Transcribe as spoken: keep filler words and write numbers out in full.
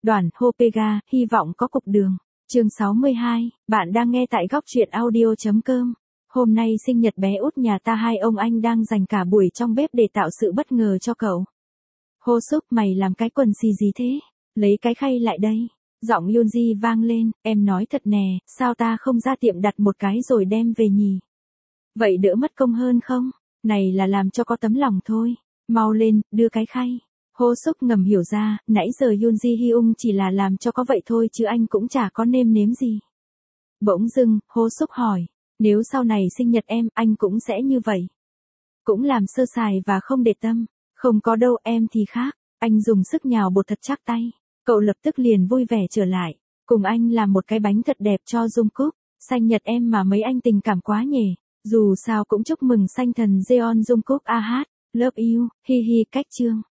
Đoàn Hopega, hy vọng có cục đường. Chương sáu mươi hai, bạn đang nghe tại góc truyện audio chấm com. Hôm nay sinh nhật bé út nhà ta, hai ông anh đang dành cả buổi trong bếp để tạo sự bất ngờ cho cậu. Hô Súc, mày làm cái quần xì gì thế? Lấy cái khay lại đây. Giọng Yoonji vang lên, em nói thật nè, sao ta không ra tiệm đặt một cái rồi đem về nhỉ? Vậy đỡ mất công hơn không? Này là làm cho có tấm lòng thôi. Mau lên, đưa cái khay. Hô Súc ngầm hiểu ra, nãy giờ Yoonji Hyung chỉ là làm cho có vậy thôi chứ anh cũng chả có nêm nếm gì. Bỗng dưng, Hô Súc hỏi, nếu sau này sinh nhật em, anh cũng sẽ như vậy. Cũng làm sơ sài và không để tâm. Không có đâu, em thì khác. Anh dùng sức nhào bột thật chắc tay. Cậu lập tức liền vui vẻ trở lại. Cùng anh làm một cái bánh thật đẹp cho Jungkook. Sinh nhật em mà mấy anh tình cảm quá nhỉ. Dù sao cũng chúc mừng sanh thần Jeon Jungkook a hát. Love you, hi hi, cách chương.